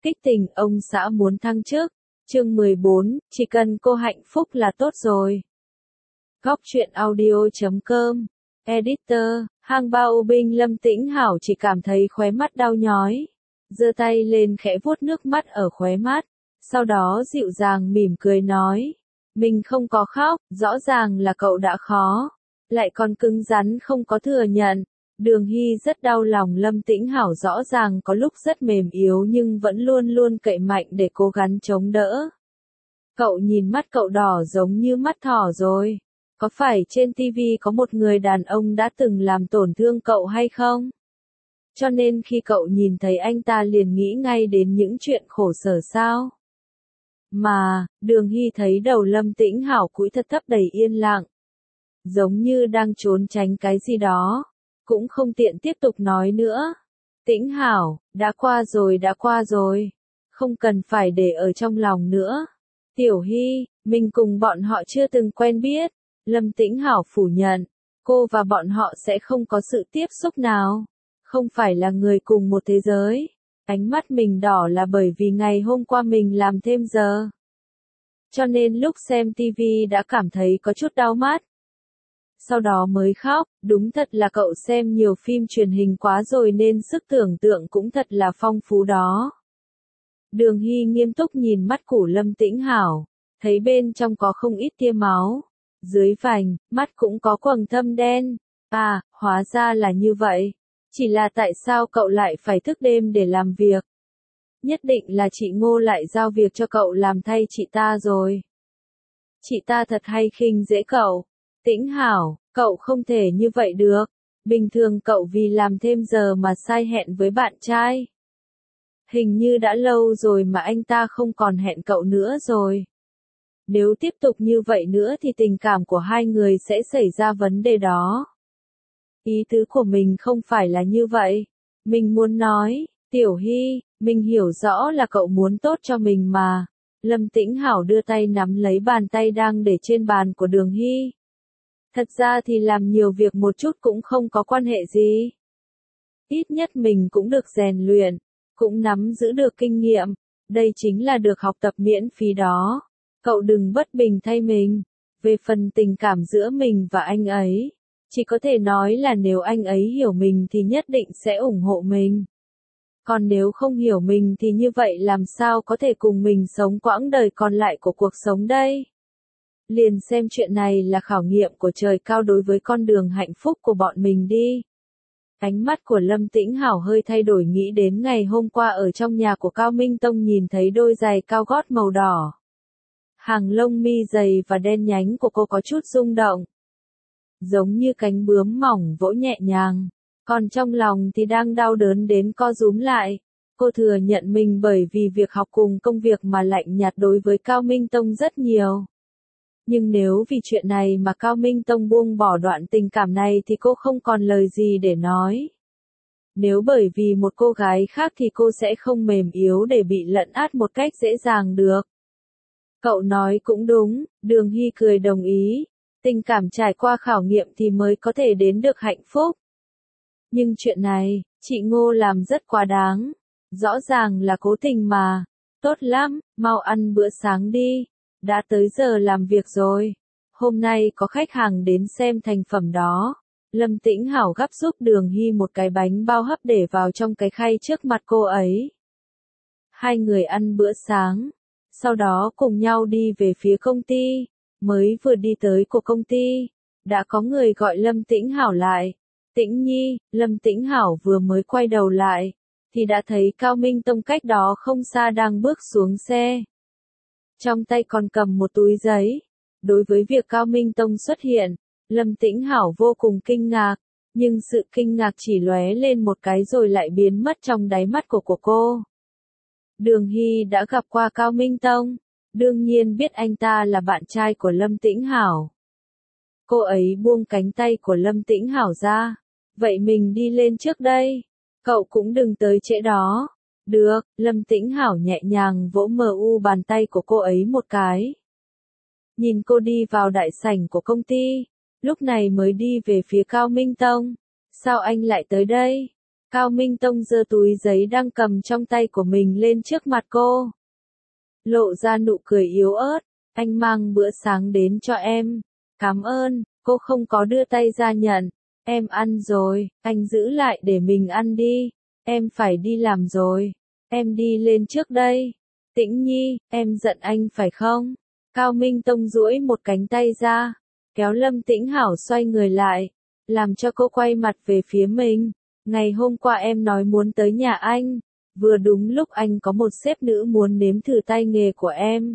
Kích tình ông xã muốn thăng chức. Chương 14, chỉ cần cô hạnh phúc là tốt rồi. Góc truyện audio.com. Editor, hang bao binh Lâm Tĩnh Hảo chỉ cảm thấy khóe mắt đau nhói. Giơ tay lên khẽ vuốt nước mắt ở khóe mắt. Sau đó dịu dàng mỉm cười nói. Mình không có khóc, rõ ràng là cậu đã khó. Lại còn cứng rắn không có thừa nhận. Đường Hy rất đau lòng Lâm Tĩnh Hảo rõ ràng có lúc rất mềm yếu nhưng vẫn luôn luôn cậy mạnh để cố gắng chống đỡ. Cậu nhìn mắt cậu đỏ giống như mắt thỏ rồi. Có phải trên TV có một người đàn ông đã từng làm tổn thương cậu hay không? Cho nên khi cậu nhìn thấy anh ta liền nghĩ ngay đến những chuyện khổ sở sao? Mà, Đường Hy thấy đầu Lâm Tĩnh Hảo cúi thật thấp đầy yên lặng. Giống như đang trốn tránh cái gì đó. Cũng không tiện tiếp tục nói nữa. Tĩnh Hảo, đã qua rồi. Không cần phải để ở trong lòng nữa. Tiểu Hy, mình cùng bọn họ chưa từng quen biết. Lâm Tĩnh Hảo phủ nhận. Cô và bọn họ sẽ không có sự tiếp xúc nào. Không phải là người cùng một thế giới. Ánh mắt mình đỏ là bởi vì ngày hôm qua mình làm thêm giờ. Cho nên lúc xem TV đã cảm thấy có chút đau mắt. Sau đó mới khóc, đúng thật là cậu xem nhiều phim truyền hình quá rồi nên sức tưởng tượng cũng thật là phong phú đó. Đường Hy nghiêm túc nhìn mắt của Lâm Tĩnh Hảo, thấy bên trong có không ít tia máu, dưới vành, mắt cũng có quầng thâm đen. À, hóa ra là như vậy. Chỉ là tại sao cậu lại phải thức đêm để làm việc? Nhất định là chị Ngô lại giao việc cho cậu làm thay chị ta rồi. Chị ta thật hay khinh dễ cậu. Tĩnh Hảo, cậu không thể như vậy được. Bình thường cậu vì làm thêm giờ mà sai hẹn với bạn trai. Hình như đã lâu rồi mà anh ta không còn hẹn cậu nữa rồi. Nếu tiếp tục như vậy nữa thì tình cảm của hai người sẽ xảy ra vấn đề đó. Ý tứ của mình không phải là như vậy. Mình muốn nói, Tiểu Hy, mình hiểu rõ là cậu muốn tốt cho mình mà. Lâm Tĩnh Hảo đưa tay nắm lấy bàn tay đang để trên bàn của Đường Hy. Thật ra thì làm nhiều việc một chút cũng không có quan hệ gì. Ít nhất mình cũng được rèn luyện, cũng nắm giữ được kinh nghiệm. Đây chính là được học tập miễn phí đó. Cậu đừng bất bình thay mình. Về phần tình cảm giữa mình và anh ấy, chỉ có thể nói là nếu anh ấy hiểu mình thì nhất định sẽ ủng hộ mình. Còn nếu không hiểu mình thì như vậy làm sao có thể cùng mình sống quãng đời còn lại của cuộc sống đây? Liền xem chuyện này là khảo nghiệm của trời cao đối với con đường hạnh phúc của bọn mình đi. Ánh mắt của Lâm Tĩnh Hảo hơi thay đổi nghĩ đến ngày hôm qua ở trong nhà của Cao Minh Tông nhìn thấy đôi giày cao gót màu đỏ. Hàng lông mi dày và đen nhánh của cô có chút rung động. Giống như cánh bướm mỏng vỗ nhẹ nhàng. Còn trong lòng thì đang đau đớn đến co rúm lại. Cô thừa nhận mình bởi vì việc học cùng công việc mà lạnh nhạt đối với Cao Minh Tông rất nhiều. Nhưng nếu vì chuyện này mà Cao Minh Tông buông bỏ đoạn tình cảm này thì cô không còn lời gì để nói. Nếu bởi vì một cô gái khác thì cô sẽ không mềm yếu để bị lấn át một cách dễ dàng được. Cậu nói cũng đúng, Đường Hy cười đồng ý. Tình cảm trải qua khảo nghiệm thì mới có thể đến được hạnh phúc. Nhưng chuyện này, chị Ngô làm rất quá đáng. Rõ ràng là cố tình mà. Tốt lắm, mau ăn bữa sáng đi. Đã tới giờ làm việc rồi. Hôm nay có khách hàng đến xem thành phẩm đó. Lâm Tĩnh Hảo gắp giúp Đường Hy một cái bánh bao hấp để vào trong cái khay trước mặt cô ấy. Hai người ăn bữa sáng. Sau đó cùng nhau đi về phía công ty. Mới vừa đi tới của công ty. Đã có người gọi Lâm Tĩnh Hảo lại. Tĩnh Nhi, Lâm Tĩnh Hảo vừa mới quay đầu lại. Thì đã thấy Cao Minh Tông cách đó không xa đang bước xuống xe. Trong tay còn cầm một túi giấy. Đối với việc Cao Minh Tông xuất hiện, Lâm Tĩnh Hảo vô cùng kinh ngạc, nhưng sự kinh ngạc chỉ lóe lên một cái rồi lại biến mất trong đáy mắt của cô. Đường Hy đã gặp qua Cao Minh Tông, đương nhiên biết anh ta là bạn trai của Lâm Tĩnh Hảo. Cô ấy buông cánh tay của Lâm Tĩnh Hảo ra, vậy mình đi lên trước đây, cậu cũng đừng tới trễ đó. Được, Lâm Tĩnh Hảo nhẹ nhàng vỗ bàn tay của cô ấy một cái. Nhìn cô đi vào đại sảnh của công ty, lúc này mới đi về phía Cao Minh Tông. Sao anh lại tới đây? Cao Minh Tông giơ túi giấy đang cầm trong tay của mình lên trước mặt cô. Lộ ra nụ cười yếu ớt, anh mang bữa sáng đến cho em. Cảm ơn, cô không có đưa tay ra nhận. Em ăn rồi, anh giữ lại để mình ăn đi. Em phải đi làm rồi. Em đi lên trước đây. Tĩnh Nhi, em giận anh phải không? Cao Minh Tông duỗi một cánh tay ra, kéo Lâm Tĩnh Hảo xoay người lại, làm cho cô quay mặt về phía mình. Ngày hôm qua em nói muốn tới nhà anh, vừa đúng lúc anh có một sếp nữ muốn nếm thử tay nghề của em.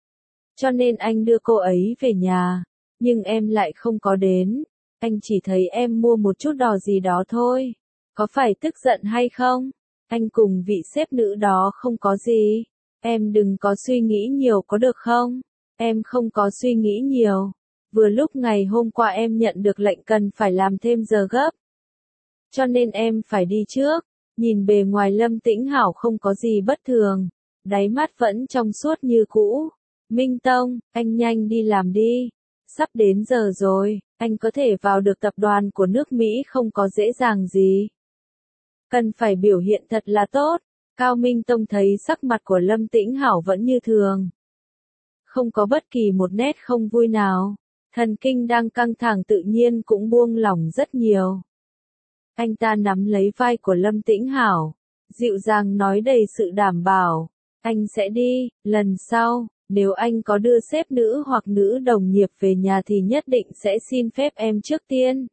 Cho nên anh đưa cô ấy về nhà, nhưng em lại không có đến. Anh chỉ thấy em mua một chút đò gì đó thôi. Có phải tức giận hay không? Anh cùng vị sếp nữ đó không có gì. Em đừng có suy nghĩ nhiều có được không? Em không có suy nghĩ nhiều. Vừa lúc ngày hôm qua em nhận được lệnh cần phải làm thêm giờ gấp. Cho nên em phải đi trước. Nhìn bề ngoài Lâm Tĩnh Hảo không có gì bất thường. Đáy mắt vẫn trong suốt như cũ. Minh Tông, anh nhanh đi làm đi. Sắp đến giờ rồi, anh có thể vào được tập đoàn của nước Mỹ không có dễ dàng gì. Cần phải biểu hiện thật là tốt. Cao Minh Tông thấy sắc mặt của Lâm Tĩnh Hảo vẫn như thường. Không có bất kỳ một nét không vui nào. Thần kinh đang căng thẳng tự nhiên cũng buông lỏng rất nhiều. Anh ta nắm lấy vai của Lâm Tĩnh Hảo, dịu dàng nói đầy sự đảm bảo. Anh sẽ đi, lần sau, nếu anh có đưa sếp nữ hoặc nữ đồng nghiệp về nhà thì nhất định sẽ xin phép em trước tiên.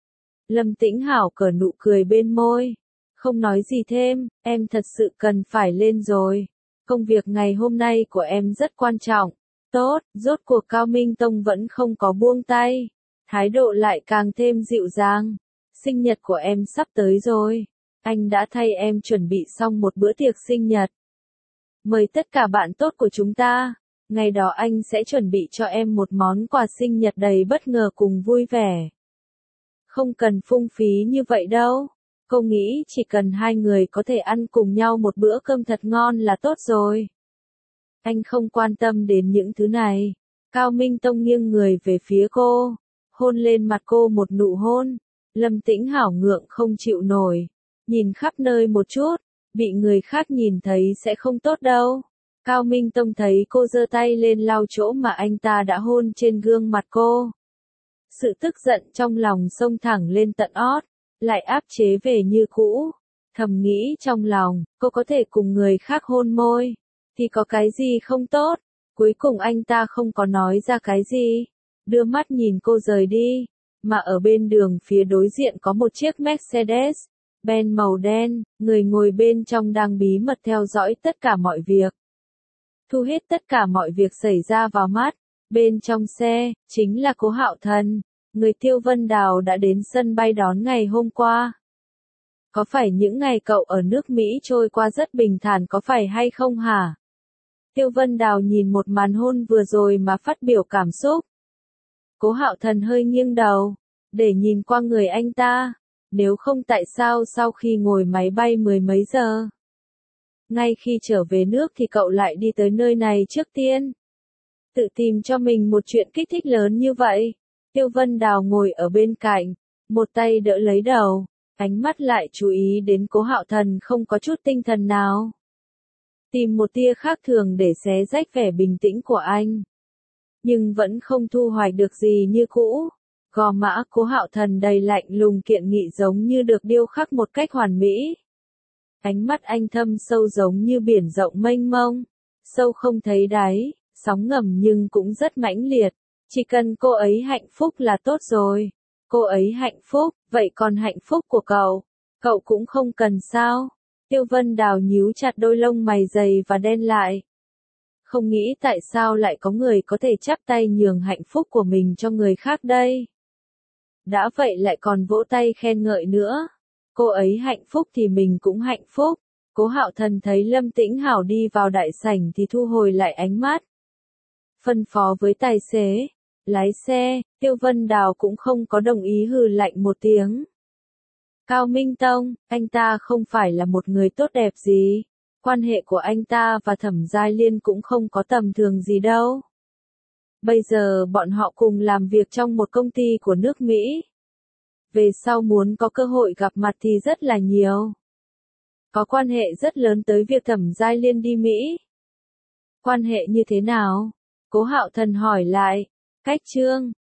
Lâm Tĩnh Hảo cởi nụ cười bên môi. Không nói gì thêm, em thật sự cần phải lên rồi. Công việc ngày hôm nay của em rất quan trọng. Tốt, rốt cuộc Cao Minh Tông vẫn không có buông tay. Thái độ lại càng thêm dịu dàng. Sinh nhật của em sắp tới rồi. Anh đã thay em chuẩn bị xong một bữa tiệc sinh nhật. Mời tất cả bạn tốt của chúng ta. Ngày đó anh sẽ chuẩn bị cho em một món quà sinh nhật đầy bất ngờ cùng vui vẻ. Không cần phung phí như vậy đâu. Cô nghĩ chỉ cần hai người có thể ăn cùng nhau một bữa cơm thật ngon là tốt rồi. Anh không quan tâm đến những thứ này. Cao Minh Tông nghiêng người về phía cô, hôn lên mặt cô một nụ hôn. Lâm Tĩnh Hảo ngượng không chịu nổi, nhìn khắp nơi một chút, bị người khác nhìn thấy sẽ không tốt đâu. Cao Minh Tông thấy cô giơ tay lên lau chỗ mà anh ta đã hôn trên gương mặt cô. Sự tức giận trong lòng xông thẳng lên tận ót, lại áp chế về như cũ. Thầm nghĩ trong lòng, cô có thể cùng người khác hôn môi, thì có cái gì không tốt. Cuối cùng anh ta không có nói ra cái gì, đưa mắt nhìn cô rời đi. Mà ở bên đường phía đối diện có một chiếc Mercedes-Benz màu đen, người ngồi bên trong đang bí mật theo dõi tất cả mọi việc. Thu hết tất cả mọi việc xảy ra vào mắt. Bên trong xe, chính là Cố Hạo Thần, người Tiêu Vân Đào đã đến sân bay đón ngày hôm qua. Có phải những ngày cậu ở nước Mỹ trôi qua rất bình thản có phải hay không hả? Tiêu Vân Đào nhìn một màn hôn vừa rồi mà phát biểu cảm xúc. Cố Hạo Thần hơi nghiêng đầu, để nhìn qua người anh ta. Nếu không tại sao sau khi ngồi máy bay mười mấy giờ, ngay khi trở về nước thì cậu lại đi tới nơi này trước tiên. Tự tìm cho mình một chuyện kích thích lớn như vậy. Tiêu Vân Đào ngồi ở bên cạnh, một tay đỡ lấy đầu, ánh mắt lại chú ý đến Cố Hạo Thần không có chút tinh thần nào. Tìm một tia khác thường để xé rách vẻ bình tĩnh của anh. Nhưng vẫn không thu hoạch được gì như cũ. Gò má Cố Hạo Thần đầy lạnh lùng kiện nghị giống như được điêu khắc một cách hoàn mỹ. Ánh mắt anh thâm sâu giống như biển rộng mênh mông, sâu không thấy đáy, sóng ngầm nhưng cũng rất mãnh liệt. Chỉ cần cô ấy hạnh phúc là tốt rồi. Cô ấy hạnh phúc, vậy còn hạnh phúc của cậu cũng không cần sao? Tiêu Vân Đào nhíu chặt đôi lông mày dày và đen lại. Không nghĩ tại sao lại có người có thể chắp tay nhường hạnh phúc của mình cho người khác đây. Đã vậy lại còn vỗ tay khen ngợi nữa. Cô ấy hạnh phúc thì mình cũng hạnh phúc. Cố Hạo Thần thấy Lâm Tĩnh Hảo đi vào đại sảnh thì thu hồi lại ánh mắt. Phân phó với tài xế, lái xe. Tiêu Vân Đào cũng không có đồng ý, hừ lạnh một tiếng. Cao Minh Tông, anh ta không phải là một người tốt đẹp gì. Quan hệ của anh ta và Thẩm Giai Liên cũng không có tầm thường gì đâu. Bây giờ bọn họ cùng làm việc trong một công ty của nước Mỹ. về sau muốn có cơ hội gặp mặt thì rất là nhiều. Có quan hệ rất lớn tới việc Thẩm Giai Liên đi Mỹ. Quan hệ như thế nào? Cố Hạo Thần hỏi lại. Cách Trương